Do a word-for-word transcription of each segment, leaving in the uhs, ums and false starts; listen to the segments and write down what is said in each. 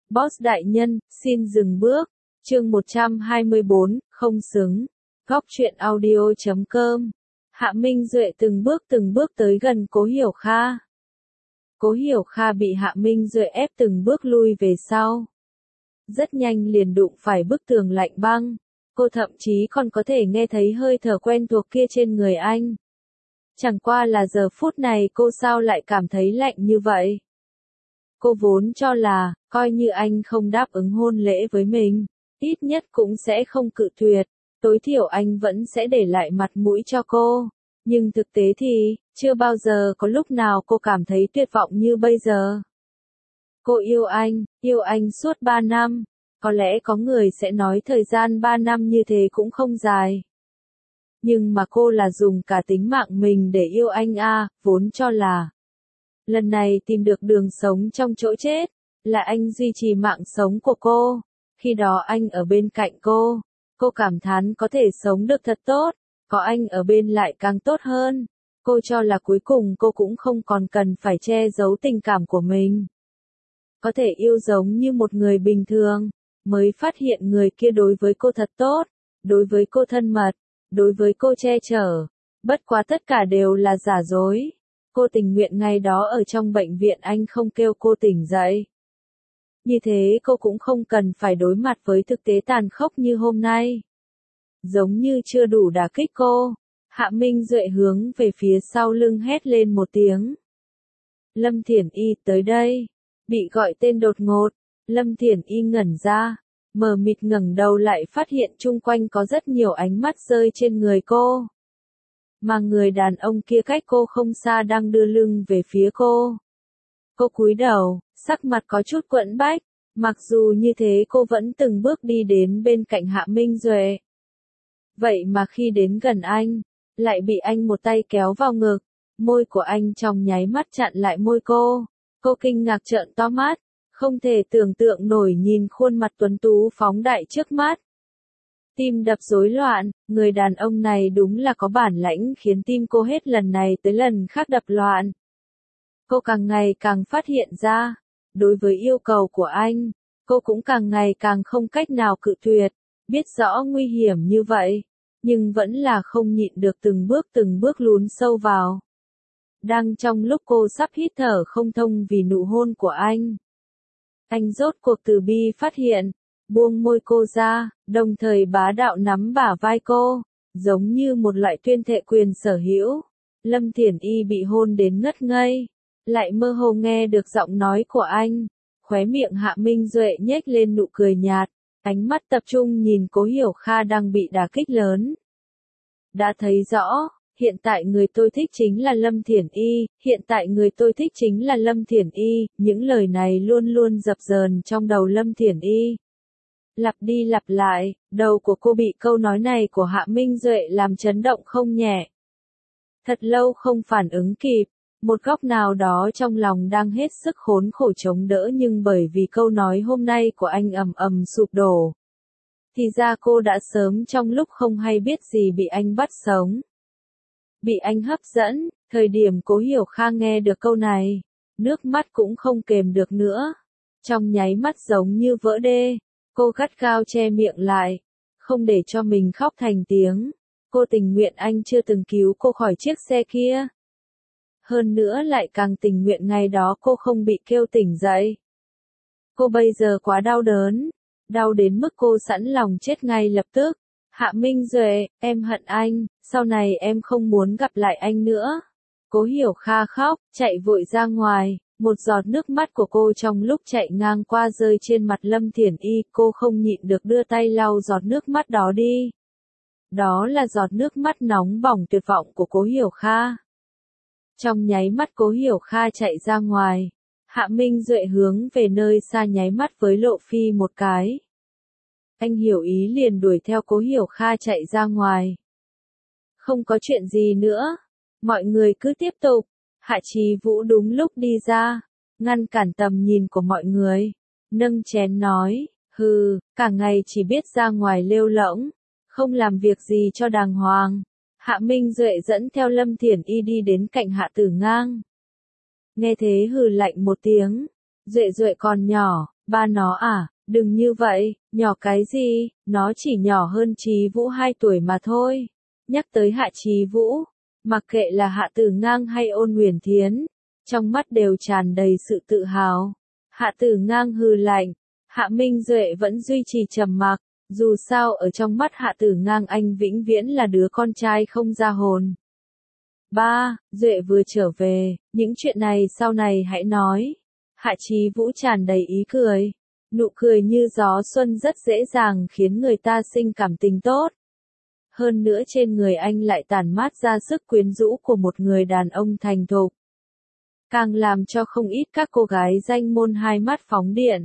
Boss đại nhân, xin dừng bước. Chương một trăm hai mươi bốn, không xứng. Góc truyện audio chấm com. Hạ Minh Duệ từng bước từng bước tới gần Cố Hiểu Kha. Cố Hiểu Kha bị Hạ Minh Duệ ép từng bước lui về sau. Rất nhanh liền đụng phải bức tường lạnh băng. Cô thậm chí còn có thể nghe thấy hơi thở quen thuộc kia trên người anh. Chẳng qua là giờ phút này cô sao lại cảm thấy lạnh như vậy. Cô vốn cho là, coi như anh không đáp ứng hôn lễ với mình, ít nhất cũng sẽ không cự tuyệt, tối thiểu anh vẫn sẽ để lại mặt mũi cho cô. Nhưng thực tế thì, chưa bao giờ có lúc nào cô cảm thấy tuyệt vọng như bây giờ. Cô yêu anh, yêu anh suốt ba năm, có lẽ có người sẽ nói thời gian ba năm như thế cũng không dài. Nhưng mà cô là dùng cả tính mạng mình để yêu anh a, vốn cho là lần này tìm được đường sống trong chỗ chết, là anh duy trì mạng sống của cô. Khi đó anh ở bên cạnh cô, cô cảm thán có thể sống được thật tốt, có anh ở bên lại càng tốt hơn. Cô cho là cuối cùng cô cũng không còn cần phải che giấu tình cảm của mình. Có thể yêu giống như một người bình thường, mới phát hiện người kia đối với cô thật tốt, đối với cô thân mật, đối với cô che chở. Bất quá tất cả đều là giả dối. Cô tình nguyện ngày đó ở trong bệnh viện anh không kêu cô tỉnh dậy. Như thế cô cũng không cần phải đối mặt với thực tế tàn khốc như hôm nay. Giống như chưa đủ đả kích cô, Hạ Minh Duệ hướng về phía sau lưng hét lên một tiếng. Lâm Thiển Y tới đây. Bị gọi tên đột ngột, Lâm Thiển Y ngẩn ra, mờ mịt ngẩng đầu lại phát hiện chung quanh có rất nhiều ánh mắt rơi trên người cô. Mà người đàn ông kia cách cô không xa đang đưa lưng về phía cô. Cô cúi đầu, sắc mặt có chút quẫn bách, mặc dù như thế cô vẫn từng bước đi đến bên cạnh Hạ Minh Duệ. Vậy mà khi đến gần anh, lại bị anh một tay kéo vào ngực, môi của anh trong nháy mắt chặn lại môi cô. Cô kinh ngạc trợn to mắt, không thể tưởng tượng nổi nhìn khuôn mặt tuấn tú phóng đại trước mắt. Tim đập rối loạn, người đàn ông này đúng là có bản lãnh khiến tim cô hết lần này tới lần khác đập loạn. Cô càng ngày càng phát hiện ra, đối với yêu cầu của anh, cô cũng càng ngày càng không cách nào cự tuyệt, biết rõ nguy hiểm như vậy, nhưng vẫn là không nhịn được từng bước từng bước lún sâu vào. Đang trong lúc cô sắp hít thở không thông vì nụ hôn của anh, anh rốt cuộc từ bi phát hiện, buông môi cô ra, đồng thời bá đạo nắm bả vai cô, giống như một loại tuyên thệ quyền sở hữu. Lâm Thiển Y bị hôn đến ngất ngây, lại mơ hồ nghe được giọng nói của anh, khóe miệng Hạ Minh Duệ nhếch lên nụ cười nhạt, ánh mắt tập trung nhìn Cố Hiểu Kha đang bị đả kích lớn. Đã thấy rõ, hiện tại người tôi thích chính là Lâm Thiển Y, hiện tại người tôi thích chính là Lâm Thiển Y, những lời này luôn luôn dập dờn trong đầu Lâm Thiển Y. Lặp đi lặp lại, đầu của cô bị câu nói này của Hạ Minh Duệ làm chấn động không nhẹ. Thật lâu không phản ứng kịp, một góc nào đó trong lòng đang hết sức khốn khổ chống đỡ nhưng bởi vì câu nói hôm nay của anh ầm ầm sụp đổ. Thì ra cô đã sớm trong lúc không hay biết gì bị anh bắt sống. Bị anh hấp dẫn, thời điểm Cố Hiểu Kha nghe được câu này, nước mắt cũng không kềm được nữa. Trong nháy mắt giống như vỡ đê, cô gắt gao che miệng lại, không để cho mình khóc thành tiếng. Cô tình nguyện anh chưa từng cứu cô khỏi chiếc xe kia. Hơn nữa lại càng tình nguyện ngày đó cô không bị kêu tỉnh dậy. Cô bây giờ quá đau đớn, đau đến mức cô sẵn lòng chết ngay lập tức. Hạ Minh Duệ, em hận anh, sau này em không muốn gặp lại anh nữa. Cố Hiểu Kha khóc, chạy vội ra ngoài, một giọt nước mắt của cô trong lúc chạy ngang qua rơi trên mặt Lâm Thiển Y, cô không nhịn được đưa tay lau giọt nước mắt đó đi. Đó là giọt nước mắt nóng bỏng tuyệt vọng của Cố Hiểu Kha. Trong nháy mắt Cố Hiểu Kha chạy ra ngoài, Hạ Minh Duệ hướng về nơi xa nháy mắt với Lộ Phi một cái. Anh hiểu ý liền đuổi theo Cố Hiểu Kha chạy ra ngoài. Không có chuyện gì nữa, mọi người cứ tiếp tục. Hạ Chí Vũ đúng lúc đi ra, ngăn cản tầm nhìn của mọi người, nâng chén nói, hừ, cả ngày chỉ biết ra ngoài lêu lỗng, không làm việc gì cho đàng hoàng. Hạ Minh Duệ dẫn theo Lâm Thiển Y đi đến cạnh Hạ Tử Ngang. Nghe thế hừ lạnh một tiếng, Duệ Duệ còn nhỏ, Ba nó à, đừng như vậy, nhỏ cái gì, nó chỉ nhỏ hơn Chí Vũ hai tuổi mà thôi. Nhắc tới Hạ Chí Vũ, mặc kệ là Hạ Tử Ngang hay Ôn Huyền Thiến, trong mắt đều tràn đầy sự tự hào. Hạ Tử Ngang hừ lạnh, Hạ Minh Duệ vẫn duy trì trầm mặc, dù sao ở trong mắt Hạ Tử Ngang anh vĩnh viễn là đứa con trai không ra hồn. Ba, Duệ vừa trở về, những chuyện này sau này hãy nói. Hạ Chí Vũ tràn đầy ý cười, nụ cười như gió xuân rất dễ dàng khiến người ta sinh cảm tình tốt. Hơn nữa trên người anh lại tản mát ra sức quyến rũ của một người đàn ông thành thục. Càng làm cho không ít các cô gái danh môn hai mắt phóng điện.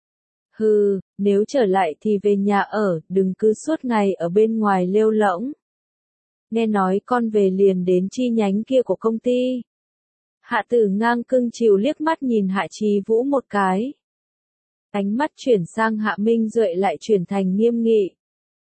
Hừ, nếu trở lại thì về nhà ở, đừng cứ suốt ngày ở bên ngoài lêu lỗng. Nghe nói con về liền đến chi nhánh kia của công ty. Hạ Tử Ngang cưng chiều liếc mắt nhìn Hạ Chí Vũ một cái. Ánh mắt chuyển sang Hạ Minh Duệ lại chuyển thành nghiêm nghị.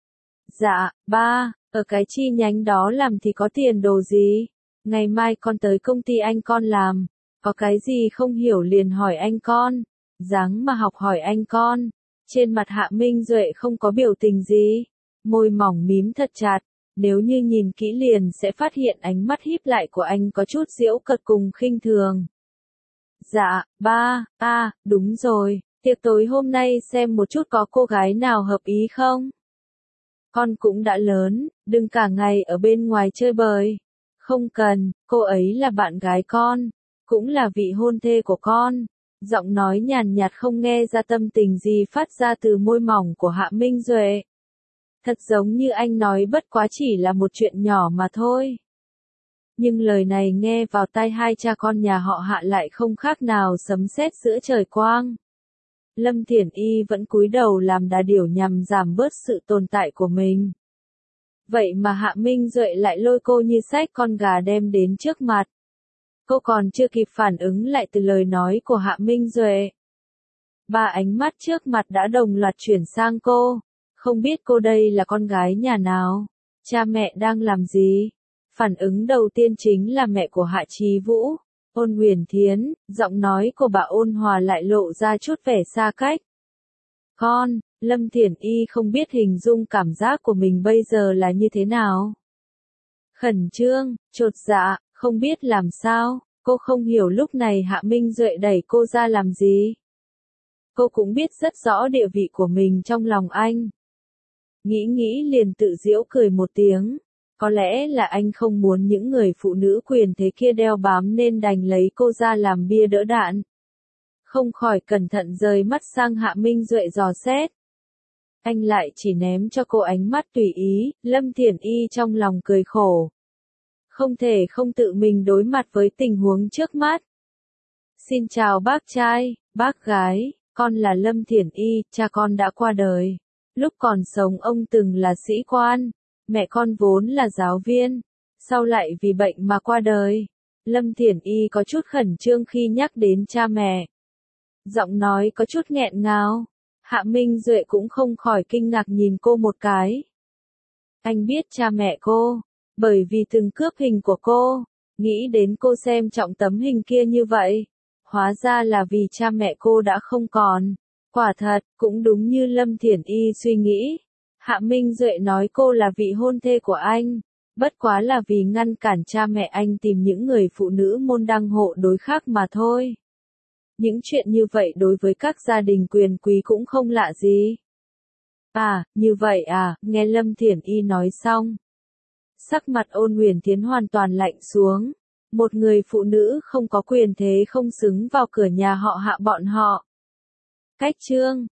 Dạ, ba, ở cái chi nhánh đó làm thì có tiền đồ gì? Ngày mai con tới công ty anh con làm, có cái gì không hiểu liền hỏi anh con, dáng mà học hỏi anh con. Trên mặt Hạ Minh Duệ không có biểu tình gì, môi mỏng mím thật chặt, nếu như nhìn kỹ liền sẽ phát hiện ánh mắt híp lại của anh có chút giễu cợt cùng khinh thường. Dạ, ba, à, đúng rồi, tiệc tối hôm nay xem một chút có cô gái nào hợp ý không? Con cũng đã lớn, đừng cả ngày ở bên ngoài chơi bời. Không cần, cô ấy là bạn gái con, cũng là vị hôn thê của con. Giọng nói nhàn nhạt không nghe ra tâm tình gì phát ra từ môi mỏng của Hạ Minh Duệ. Thật giống như anh nói bất quá chỉ là một chuyện nhỏ mà thôi. Nhưng lời này nghe vào tai hai cha con nhà họ Hạ lại không khác nào sấm sét giữa trời quang. Lâm Thiển Y vẫn cúi đầu làm đà điểu nhằm giảm bớt sự tồn tại của mình. Vậy mà Hạ Minh Duệ lại lôi cô như xách con gà đem đến trước mặt. Cô còn chưa kịp phản ứng lại từ lời nói của Hạ Minh Duệ. Ba ánh mắt trước mặt đã đồng loạt chuyển sang cô. Không biết cô đây là con gái nhà nào? Cha mẹ đang làm gì? Phản ứng đầu tiên chính là mẹ của Hạ Chí Vũ, Ôn Huyền Thiến, giọng nói của bà ôn hòa lại lộ ra chút vẻ xa cách. Con, Lâm Thiển Y không biết hình dung cảm giác của mình bây giờ là như thế nào. Khẩn trương, chột dạ, không biết làm sao, cô không hiểu lúc này Hạ Minh Duệ đẩy cô ra làm gì. Cô cũng biết rất rõ địa vị của mình trong lòng anh. Nghĩ nghĩ liền tự giễu cười một tiếng. Có lẽ là anh không muốn những người phụ nữ quyền thế kia đeo bám nên đành lấy cô ra làm bia đỡ đạn. Không khỏi cẩn thận rời mắt sang Hạ Minh Duệ dò xét. Anh lại chỉ ném cho cô ánh mắt tùy ý, Lâm Thiển Y trong lòng cười khổ. Không thể không tự mình đối mặt với tình huống trước mắt. Xin chào bác trai, bác gái, con là Lâm Thiển Y, cha con đã qua đời. Lúc còn sống ông từng là sĩ quan, mẹ con vốn là giáo viên, sau lại vì bệnh mà qua đời. Lâm Thiển Y có chút khẩn trương khi nhắc đến cha mẹ. Giọng nói có chút nghẹn ngào. Hạ Minh Duệ cũng không khỏi kinh ngạc nhìn cô một cái. Anh biết cha mẹ cô, bởi vì từng cướp hình của cô, nghĩ đến cô xem trọng tấm hình kia như vậy. Hóa ra là vì cha mẹ cô đã không còn. Quả thật, cũng đúng như Lâm Thiển Y suy nghĩ. Hạ Minh Duệ nói cô là vị hôn thê của anh. Bất quá là vì ngăn cản cha mẹ anh tìm những người phụ nữ môn đăng hộ đối khác mà thôi. Những chuyện như vậy đối với các gia đình quyền quý cũng không lạ gì. À, như vậy à, nghe Lâm Thiển Y nói xong. Sắc mặt Ôn Huyền Thiến hoàn toàn lạnh xuống. Một người phụ nữ không có quyền thế không xứng vào cửa nhà họ Hạ bọn họ. Cách chương